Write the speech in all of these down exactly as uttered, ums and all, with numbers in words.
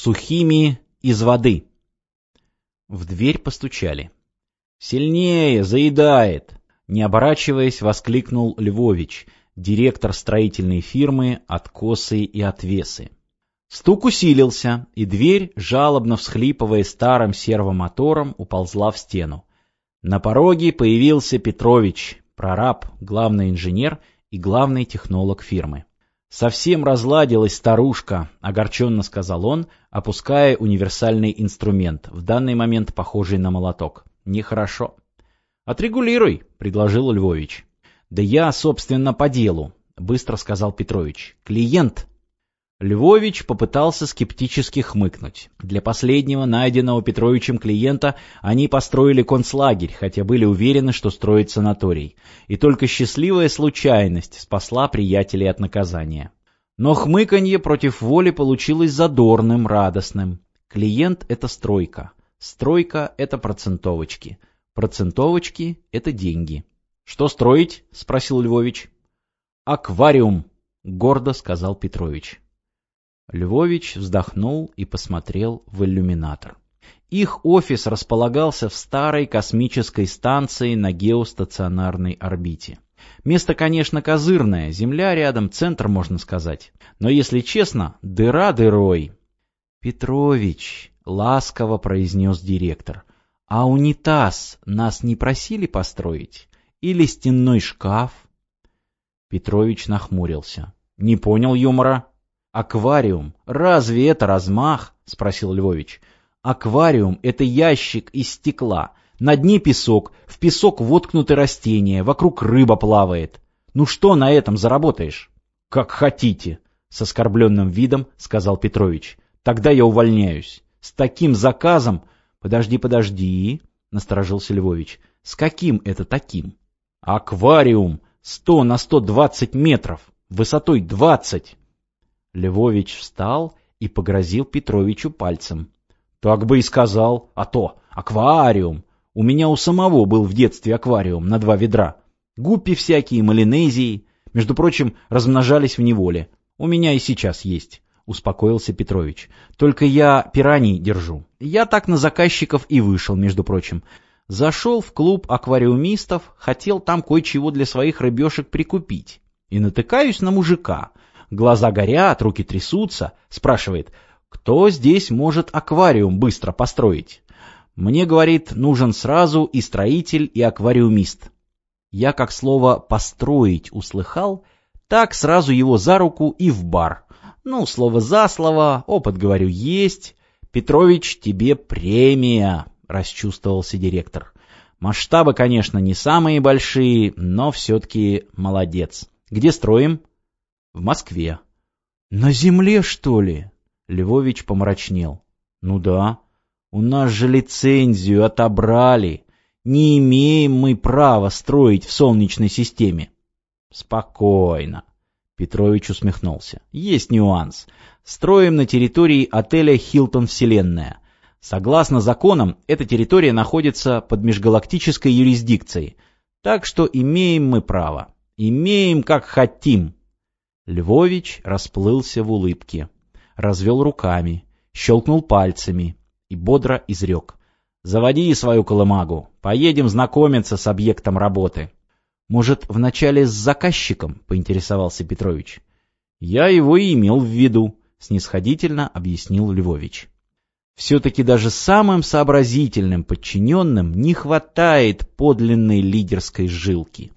сухими из воды. В дверь постучали. «Сильнее, заедает!» Не оборачиваясь, воскликнул Львович, директор строительной фирмы «Откосы и отвесы». Стук усилился, и дверь, жалобно всхлипывая старым сервомотором, уползла в стену. На пороге появился Петрович, прораб, главный инженер и главный технолог фирмы. «Совсем разладилась старушка», — огорченно сказал он, опуская универсальный инструмент, в данный момент похожий на молоток. «Нехорошо». «Отрегулируй», — предложил Львович. «Да я, собственно, по делу», — быстро сказал Петрович. «Клиент». Львович попытался скептически хмыкнуть. Для последнего, найденного Петровичем клиента, они построили концлагерь, хотя были уверены, что строят санаторий. И только счастливая случайность спасла приятелей от наказания. Но хмыканье против воли получилось задорным, радостным. Клиент — это стройка. Стройка — это процентовочки. Процентовочки — это деньги. «Что строить?» — спросил Львович. «Аквариум», — гордо сказал Петрович. Львович вздохнул и посмотрел в иллюминатор. Их офис располагался в старой космической станции на геостационарной орбите. Место, конечно, козырное, Земля рядом, центр, можно сказать. Но, если честно, дыра дырой. «Петрович», — ласково произнес директор, — «а унитаз нас не просили построить? Или стенной шкаф?» Петрович нахмурился. «Не понял юмора». «Аквариум. Разве это размах?» — спросил Львович. «Аквариум — это ящик из стекла. На дне песок, в песок воткнуты растения, вокруг рыба плавает. Ну что на этом заработаешь?» «Как хотите», — с оскорбленным видом сказал Петрович. «Тогда я увольняюсь. С таким заказом...» «Подожди, подожди», — насторожился Львович. «С каким это таким?» «Аквариум. Сто на сто двадцать метров. Высотой двадцать». Львович встал и погрозил Петровичу пальцем. «Так бы и сказал, а то аквариум. У меня у самого был в детстве аквариум на два ведра. Гуппи всякие, малинезии, между прочим, размножались в неволе. У меня и сейчас есть», — успокоился Петрович. «Только я пираний держу. Я так на заказчиков и вышел, между прочим. Зашел в клуб аквариумистов, хотел там кое-чего для своих рыбешек прикупить. И натыкаюсь на мужика. Глаза горят, руки трясутся. Спрашивает, кто здесь может аквариум быстро построить? Мне, говорит, нужен сразу и строитель, и аквариумист. Я как слово «построить» услыхал, так сразу его за руку и в бар. Ну, слово за слово, опыт, говорю, есть. Петрович, тебе премия, расчувствовался директор. Масштабы, конечно, не самые большие, но все-таки молодец. Где строим? В Москве. На земле, что ли? Львович помрачнел. Ну да, у нас же лицензию отобрали. Не имеем мы права строить в Солнечной системе. Спокойно. Петрович усмехнулся. Есть нюанс. Строим на территории отеля «Хилтон Вселенная». Согласно законам, эта территория находится под межгалактической юрисдикцией. Так что имеем мы право. Имеем как хотим. Львович расплылся в улыбке, развел руками, щелкнул пальцами и бодро изрек. «Заводи свою колымагу, поедем знакомиться с объектом работы». «Может, вначале с заказчиком?» — поинтересовался Петрович. «Я его и имел в виду», — снисходительно объяснил Львович. Все-таки даже самым сообразительным подчиненным не хватает подлинной лидерской жилки.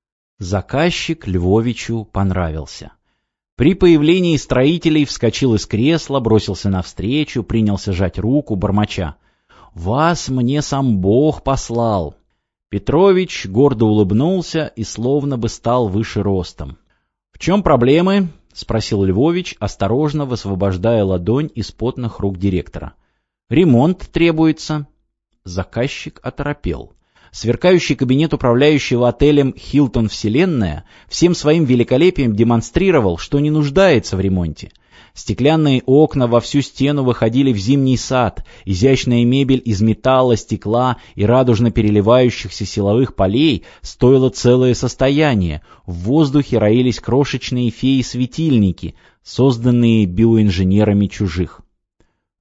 Заказчик Львовичу понравился. При появлении строителей вскочил из кресла, бросился навстречу, принялся жать руку, бормоча. «Вас мне сам Бог послал!» Петрович гордо улыбнулся и словно бы стал выше ростом. «В чем проблемы?» — спросил Львович, осторожно высвобождая ладонь из потных рук директора. «Ремонт требуется». Заказчик оторопел. Сверкающий кабинет управляющего отелем «Хилтон Вселенная» всем своим великолепием демонстрировал, что не нуждается в ремонте. Стеклянные окна во всю стену выходили в зимний сад, изящная мебель из металла, стекла и радужно переливающихся силовых полей стоила целое состояние, в воздухе роились крошечные феи-светильники, созданные биоинженерами чужих.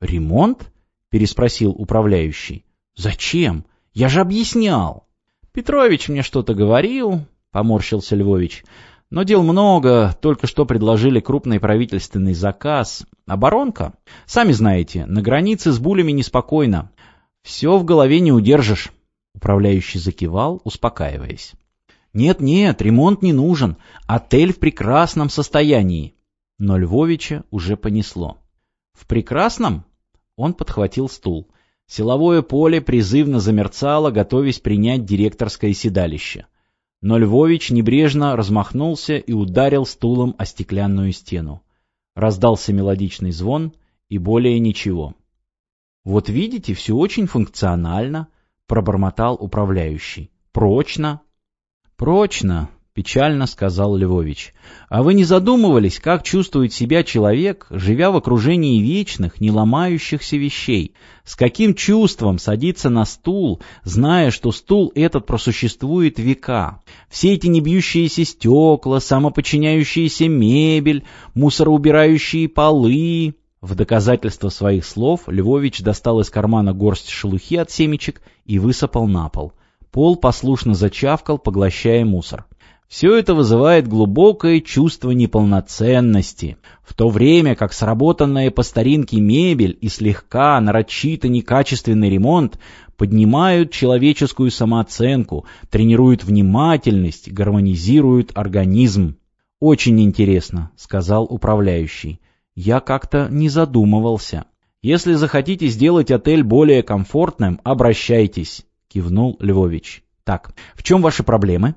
«Ремонт?» — переспросил управляющий. «Зачем? Я же объяснял». «Петрович мне что-то говорил», — поморщился Львович. «Но дел много, только что предложили крупный правительственный заказ. Оборонка? Сами знаете, на границе с булями неспокойно. Все в голове не удержишь». Управляющий закивал, успокаиваясь. «Нет-нет, ремонт не нужен. Отель в прекрасном состоянии». Но Львовича уже понесло. «В прекрасном?» Он подхватил стул. Силовое поле призывно замерцало, готовясь принять директорское седалище. Но Львович небрежно размахнулся и ударил стулом о стеклянную стену. Раздался мелодичный звон, и более ничего. «Вот видите, все очень функционально», — пробормотал управляющий. «Прочно». «Прочно», — печально сказал Львович. «А вы не задумывались, как чувствует себя человек, живя в окружении вечных, не ломающихся вещей? С каким чувством садится на стул, зная, что стул этот просуществует века? Все эти небьющиеся стекла, самоподчиняющаяся мебель, мусороубирающие полы...» В доказательство своих слов Львович достал из кармана горсть шелухи от семечек и высыпал на пол. Пол послушно зачавкал, поглощая мусор. Все это вызывает глубокое чувство неполноценности, в то время как сработанная по старинке мебель и слегка нарочито некачественный ремонт поднимают человеческую самооценку, тренируют внимательность, гармонизируют организм. «Очень интересно», — сказал управляющий. «Я как-то не задумывался. Если захотите сделать отель более комфортным, обращайтесь», — кивнул Львович. «Так, в чем ваши проблемы?»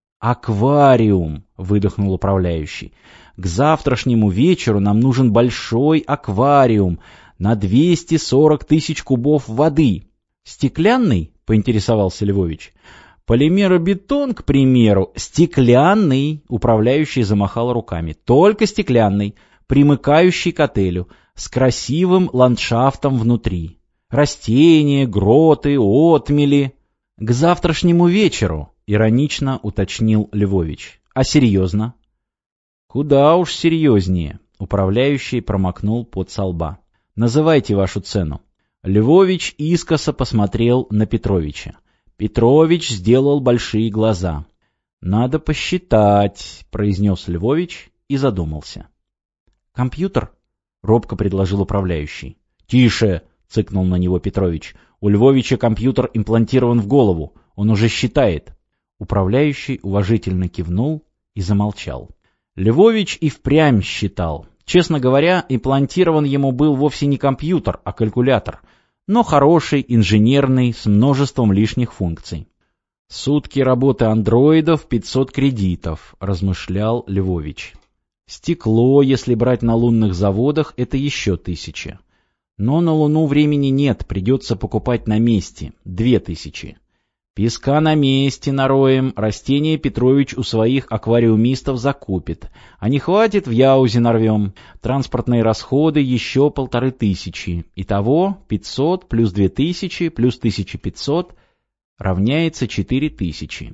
«Аквариум», — выдохнул управляющий. «К завтрашнему вечеру нам нужен большой аквариум на двести сорок тысяч кубов воды». «Стеклянный?» — поинтересовался Львович. «Полимеробетон, к примеру, стеклянный», — управляющий замахал руками. «Только стеклянный, примыкающий к отелю, с красивым ландшафтом внутри. Растения, гроты, отмели». «К завтрашнему вечеру», — иронично уточнил Львович. «А серьезно?» «Куда уж серьезнее», — управляющий промокнул пот со лба. «Называйте вашу цену». Львович искоса посмотрел на Петровича. Петрович сделал большие глаза. «Надо посчитать», — произнес Львович и задумался. «Компьютер?» — робко предложил управляющий. «Тише!» — цыкнул на него Петрович. «У Львовича компьютер имплантирован в голову. Он уже считает». Управляющий уважительно кивнул и замолчал. Львович и впрямь считал. Честно говоря, имплантирован ему был вовсе не компьютер, а калькулятор, но хороший, инженерный, с множеством лишних функций. «Сутки работы андроидов, пятьсот кредитов», — размышлял Львович. «Стекло, если брать на лунных заводах, это еще тысяча. Но на Луну времени нет, придется покупать на месте, две тысячи. Песка на месте нароем, растения Петрович у своих аквариумистов закупит. А не хватит, в Яузе нарвем. Транспортные расходы еще полторы тысячи. Итого пятьсот плюс две тысячи плюс тысяча пятьсот равняется четыре тысячи.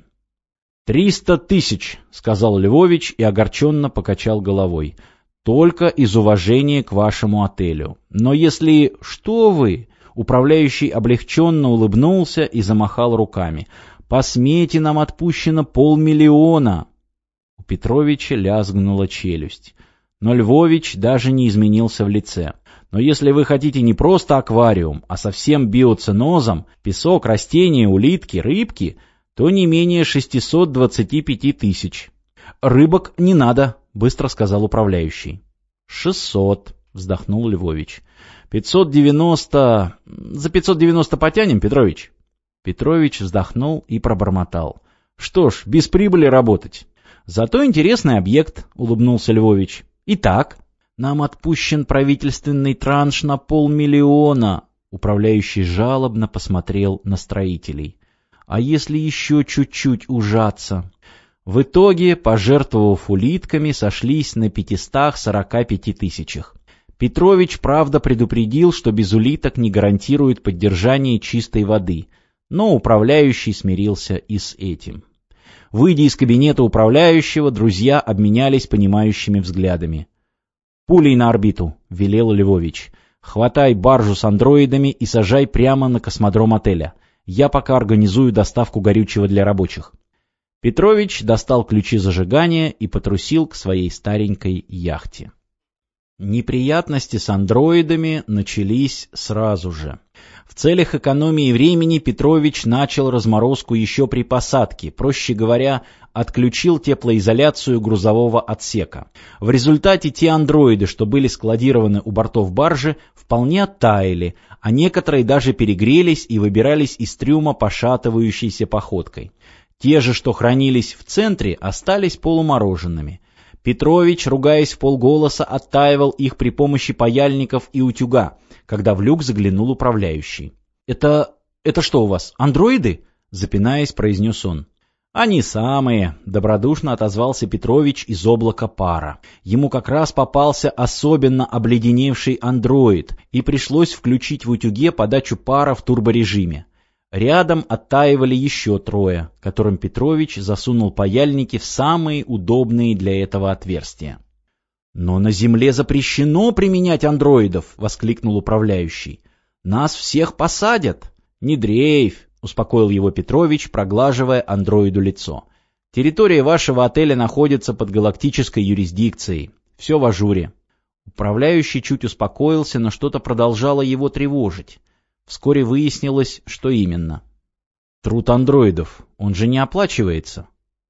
«Триста тысяч», — сказал Львович и огорченно покачал головой. «Только из уважения к вашему отелю. Но если... Что вы?» Управляющий облегченно улыбнулся и замахал руками. «По смете нам отпущено полмиллиона». У Петровича лязгнула челюсть. Но Львович даже не изменился в лице. «Но если вы хотите не просто аквариум, а совсем биоценозом, песок, растения, улитки, рыбки, то не менее шестьсот двадцать пять тысяч». «Рыбок не надо», — быстро сказал управляющий. «Шестьсот», — вздохнул Львович. «Пятьсот девяносто... За пятьсот девяносто потянем, Петрович?» Петрович вздохнул и пробормотал. «Что ж, без прибыли работать». «Зато интересный объект», — улыбнулся Львович. «Итак, нам отпущен правительственный транш на полмиллиона». Управляющий жалобно посмотрел на строителей. «А если еще чуть-чуть ужаться?» В итоге, пожертвовав улитками, сошлись на пятистах сорока пяти тысячах. Петрович, правда, предупредил, что без улиток не гарантирует поддержание чистой воды, но управляющий смирился и с этим. Выйдя из кабинета управляющего, друзья обменялись понимающими взглядами. «Пулей на орбиту», — велел Львович. Хватай баржу с андроидами и сажай прямо на космодром отеля. Я пока организую доставку горючего для рабочих». Петрович достал ключи зажигания и потрусил к своей старенькой яхте. Неприятности с андроидами начались сразу же. В целях экономии времени Петрович начал разморозку еще при посадке, проще говоря, отключил теплоизоляцию грузового отсека. В результате те андроиды, что были складированы у бортов баржи, вполне оттаяли, а некоторые даже перегрелись и выбирались из трюма пошатывающейся походкой. Те же, что хранились в центре, остались полумороженными. Петрович, ругаясь вполголоса, оттаивал их при помощи паяльников и утюга, когда в люк заглянул управляющий. «Это... это что у вас, андроиды?» — запинаясь, произнес он. «Они самые», — добродушно отозвался Петрович из облака пара. Ему как раз попался особенно обледеневший андроид, и пришлось включить в утюге подачу пара в турборежиме. Рядом оттаивали еще трое, которым Петрович засунул паяльники в самые удобные для этого отверстия. «Но на Земле запрещено применять андроидов!» — воскликнул управляющий. «Нас всех посадят!» «Не дрейфь!» — успокоил его Петрович, проглаживая андроиду лицо. «Территория вашего отеля находится под галактической юрисдикцией. Все в ажуре». Управляющий чуть успокоился, но что-то продолжало его тревожить. Вскоре выяснилось, что именно. «Труд андроидов, он же не оплачивается».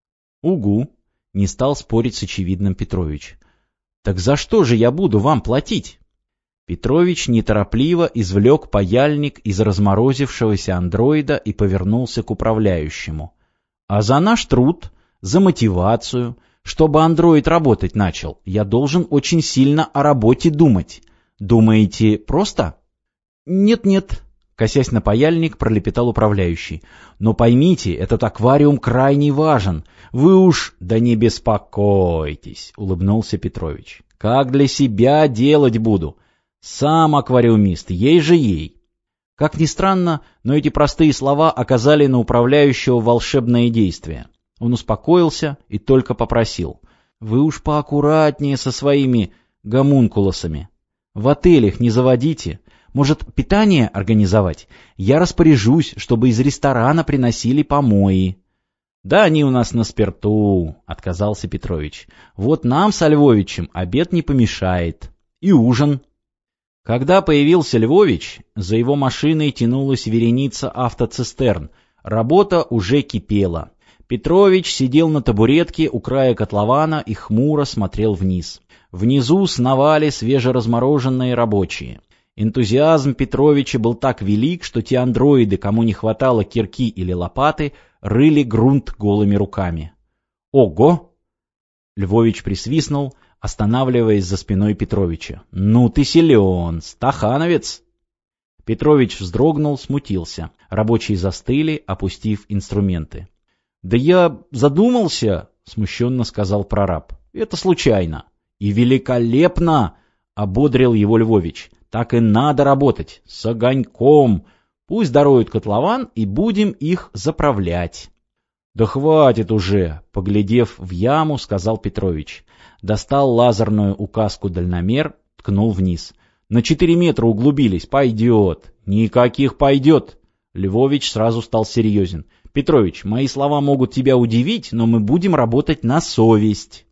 «Угу», — не стал спорить с очевидным Петрович. «Так за что же я буду вам платить?» Петрович неторопливо извлек паяльник из разморозившегося андроида и повернулся к управляющему. «А за наш труд, за мотивацию, чтобы андроид работать начал, я должен очень сильно о работе думать. Думаете, просто?» «Нет-нет», — косясь на паяльник, пролепетал управляющий. «Но поймите, этот аквариум крайне важен. Вы уж...» «Да не беспокойтесь», — улыбнулся Петрович. «Как для себя делать буду? Сам аквариумист, ей же ей». Как ни странно, но эти простые слова оказали на управляющего волшебное действие. Он успокоился и только попросил: «Вы уж поаккуратнее со своими гомункулосами. В отелях не заводите. Может, питание организовать? Я распоряжусь, чтобы из ресторана приносили помои». «Да они у нас на спирту», — отказался Петрович. «Вот нам со Львовичем обед не помешает. И ужин». Когда появился Львович, за его машиной тянулась вереница автоцистерн. Работа уже кипела. Петрович сидел на табуретке у края котлована и хмуро смотрел вниз. Внизу сновали свежеразмороженные рабочие. Энтузиазм Петровича был так велик, что те андроиды, кому не хватало кирки или лопаты, рыли грунт голыми руками. «Ого!» Львович присвистнул, останавливаясь за спиной Петровича. «Ну ты силен, стахановец!» Петрович вздрогнул, смутился. Рабочие застыли, опустив инструменты. «Да я задумался», — смущенно сказал прораб. «Это случайно». «И великолепно!» — ободрил его Львович. «Так и надо работать, с огоньком. Пусть даруют котлован, и будем их заправлять». «Да хватит уже», — поглядев в яму, сказал Петрович. Достал лазерную указку-дальномер, ткнул вниз. «На четыре метра углубились, пойдет». «Никаких пойдет». Львович сразу стал серьезен. «Петрович, мои слова могут тебя удивить, но мы будем работать на совесть».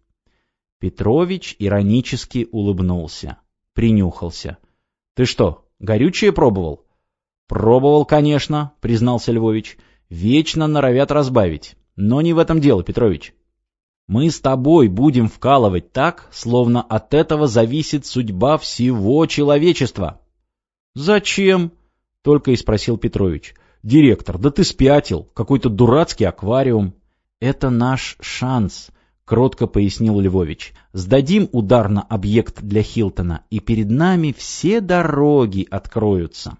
Петрович иронически улыбнулся, принюхался. «Ты что, горючее пробовал?» «Пробовал, конечно», — признался Львович. «Вечно норовят разбавить. Но не в этом дело, Петрович. Мы с тобой будем вкалывать так, словно от этого зависит судьба всего человечества». «Зачем?» — только и спросил Петрович. «Директор, да ты спятил. Какой-то дурацкий аквариум». «Это наш шанс», — кротко пояснил Львович. «Сдадим удар на объект для Хилтона, и перед нами все дороги откроются».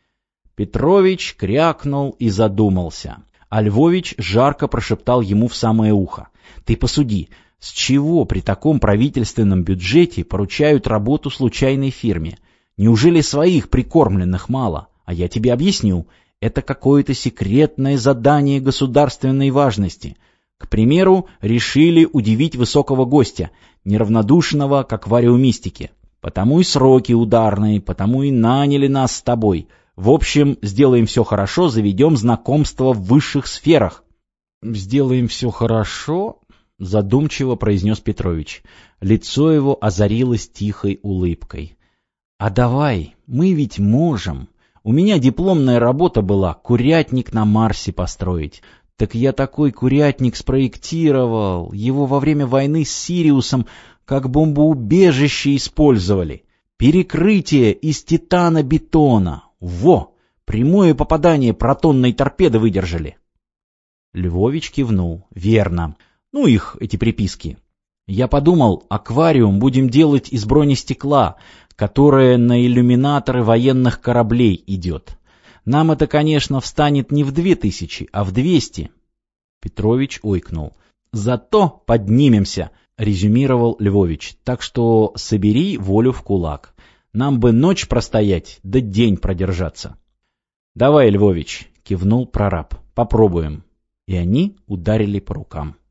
Петрович крякнул и задумался, а Львович жарко прошептал ему в самое ухо: «Ты посуди, с чего при таком правительственном бюджете поручают работу случайной фирме? Неужели своих прикормленных мало? А я тебе объясню, это какое-то секретное задание государственной важности. К примеру, решили удивить высокого гостя, неравнодушного к аквариумистике. Потому и сроки ударные, потому и наняли нас с тобой. В общем, сделаем все хорошо, заведем знакомство в высших сферах». «Сделаем все хорошо?» — задумчиво произнес Петрович. Лицо его озарилось тихой улыбкой. «А давай, мы ведь можем. У меня дипломная работа была — курятник на Марсе построить. Так я такой курятник спроектировал, его во время войны с Сириусом как бомбоубежище использовали. Перекрытие из титана-бетона. Во! Прямое попадание протонной торпеды выдержали». Львович кивнул. «Верно. Ну их, эти приписки. Я подумал, аквариум будем делать из бронестекла, которое на иллюминаторы военных кораблей идет. Нам это, конечно, встанет не в две тысячи, а в двести». Петрович ойкнул. «Зато поднимемся», — резюмировал Львович. «Так что собери волю в кулак. Нам бы ночь простоять, да день продержаться». «Давай, Львович», — кивнул прораб. «Попробуем». И они ударили по рукам.